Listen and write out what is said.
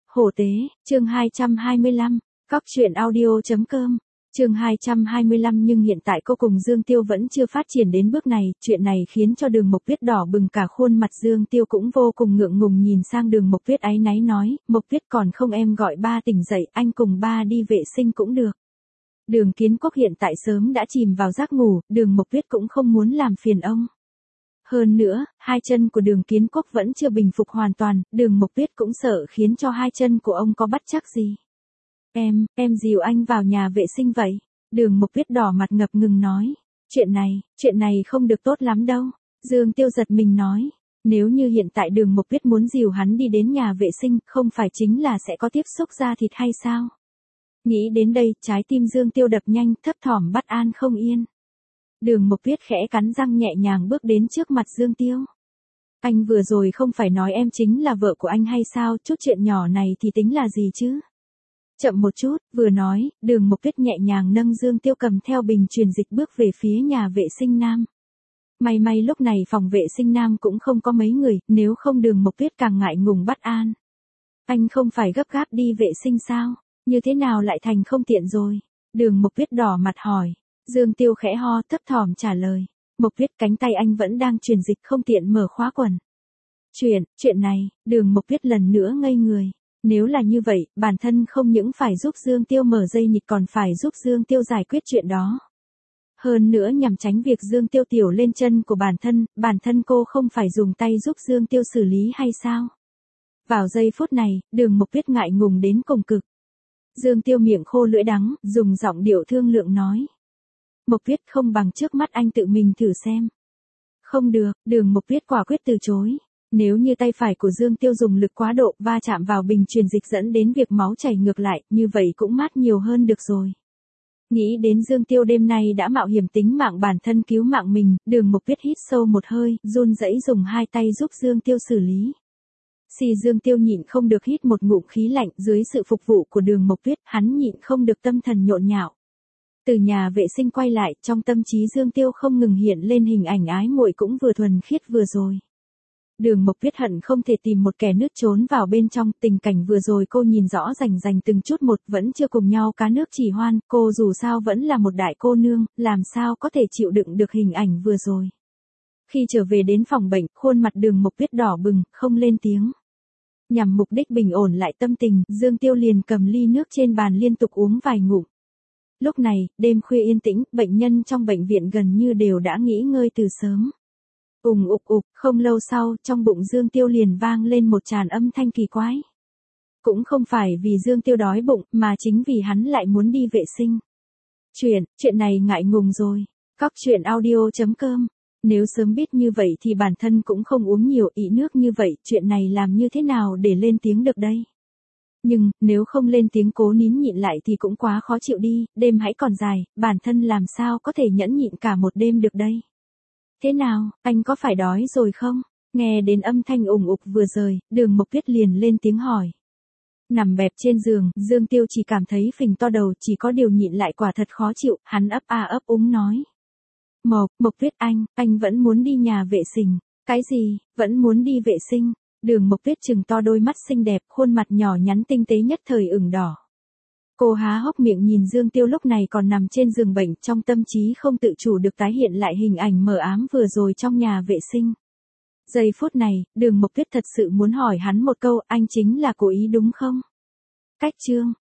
Hổ tế, chương 225, Cóc truyện audio.com, chương 225. Nhưng hiện tại cô cùng Dương Tiêu vẫn chưa phát triển đến bước này, chuyện này khiến cho Đường Mộc Viết đỏ bừng cả khuôn mặt. Dương Tiêu cũng vô cùng ngượng ngùng nhìn sang Đường Mộc Viết áy náy nói, Mộc Viết còn không em gọi ba tỉnh dậy, anh cùng ba đi vệ sinh cũng được. Đường Kiến Quốc hiện tại sớm đã chìm vào giấc ngủ, Đường Mộc Viết cũng không muốn làm phiền ông. Hơn nữa, hai chân của Đường Kiến Quốc vẫn chưa bình phục hoàn toàn, Đường Mộc Viết cũng sợ khiến cho hai chân của ông có bất trắc gì. Em dìu anh vào nhà vệ sinh vậy. Đường Mộc Viết đỏ mặt ngập ngừng nói. Chuyện này không được tốt lắm đâu. Dương Tiêu giật mình nói. Nếu như hiện tại Đường Mộc Viết muốn dìu hắn đi đến nhà vệ sinh, không phải chính là sẽ có tiếp xúc da thịt hay sao? Nghĩ đến đây, trái tim Dương Tiêu đập nhanh, thấp thỏm bất an không yên. Đường Mộc Viết khẽ cắn răng nhẹ nhàng bước đến trước mặt Dương Tiêu. Anh vừa rồi không phải nói em chính là vợ của anh hay sao, chút chuyện nhỏ này thì tính là gì chứ? Chậm một chút, vừa nói, Đường Mộc Viết nhẹ nhàng nâng Dương Tiêu cầm theo bình truyền dịch bước về phía nhà vệ sinh nam. May lúc này phòng vệ sinh nam cũng không có mấy người, nếu không Đường Mộc Viết càng ngại ngùng bất an. Anh không phải gấp gáp đi vệ sinh sao? Như thế nào lại thành không tiện rồi? Đường Mộc Viết đỏ mặt hỏi. Dương Tiêu khẽ ho thấp thỏm trả lời. Mộc Viết cánh tay anh vẫn đang truyền dịch không tiện mở khóa quần. Chuyện này, Đường Mộc Viết lần nữa ngây người. Nếu là như vậy, bản thân không những phải giúp Dương Tiêu mở dây nhịt còn phải giúp Dương Tiêu giải quyết chuyện đó. Hơn nữa nhằm tránh việc Dương Tiêu tiểu lên chân của bản thân cô không phải dùng tay giúp Dương Tiêu xử lý hay sao? Vào giây phút này, Đường Mộc Viết ngại ngùng đến cùng cực. Dương Tiêu miệng khô lưỡi đắng, dùng giọng điệu thương lượng nói. Mộc Viết không bằng trước mắt anh tự mình thử xem. Không được, Đường Mộc Viết quả quyết từ chối. Nếu như tay phải của Dương Tiêu dùng lực quá độ va chạm vào bình truyền dịch dẫn đến việc máu chảy ngược lại, như vậy cũng mát nhiều hơn được rồi. Nghĩ đến Dương Tiêu đêm nay đã mạo hiểm tính mạng bản thân cứu mạng mình, Đường Mộc Viết hít sâu một hơi, run rẩy dùng hai tay giúp Dương Tiêu xử lý. Dương Tiêu nhịn không được hít một ngụm khí lạnh, dưới sự phục vụ của Đường Mộc Viết, hắn nhịn không được tâm thần nhộn nhạo. Từ nhà vệ sinh quay lại, trong tâm trí Dương Tiêu không ngừng hiện lên hình ảnh ái muội cũng vừa thuần khiết vừa rồi. Đường Mộc Viết hận không thể tìm một kẻ nước trốn vào bên trong, tình cảnh vừa rồi cô nhìn rõ rành từng chút một, vẫn chưa cùng nhau cá nước chỉ hoan, cô dù sao vẫn là một đại cô nương, làm sao có thể chịu đựng được hình ảnh vừa rồi. Khi trở về đến phòng bệnh, khuôn mặt Đường Mộc Viết đỏ bừng, không lên tiếng. Nhằm mục đích bình ổn lại tâm tình, Dương Tiêu liền cầm ly nước trên bàn liên tục uống vài ngụm. Lúc này, đêm khuya yên tĩnh, bệnh nhân trong bệnh viện gần như đều đã nghỉ ngơi từ sớm. Không lâu sau, trong bụng Dương Tiêu liền vang lên một tràng âm thanh kỳ quái. Cũng không phải vì Dương Tiêu đói bụng, mà chính vì hắn lại muốn đi vệ sinh. Chuyện này ngại ngùng rồi. Cóc truyện audio.com. Nếu sớm biết như vậy thì bản thân cũng không uống nhiều ị nước như vậy, chuyện này làm như thế nào để lên tiếng được đây? Nhưng, nếu không lên tiếng cố nín nhịn lại thì cũng quá khó chịu đi, đêm hãy còn dài, bản thân làm sao có thể nhẫn nhịn cả một đêm được đây? Thế nào, anh có phải đói rồi không? Nghe đến âm thanh vừa rời, Đường Mộc Viết liền lên tiếng hỏi. Nằm bẹp trên giường, Dương Tiêu chỉ cảm thấy phình to đầu, chỉ có điều nhịn lại quả thật khó chịu, hắn ấp úng nói. Mộc Viết anh vẫn muốn đi nhà vệ sinh. Cái gì, vẫn muốn đi vệ sinh? Đường Mộc Viết trừng to đôi mắt xinh đẹp, khuôn mặt nhỏ nhắn tinh tế nhất thời ửng đỏ. Cô há hốc miệng nhìn Dương Tiêu lúc này còn nằm trên giường bệnh, trong tâm trí không tự chủ được tái hiện lại hình ảnh mờ ám vừa rồi trong nhà vệ sinh. Giây phút này, Đường Mộc Viết thật sự muốn hỏi hắn một câu, anh chính là cố ý đúng không? Cách chương,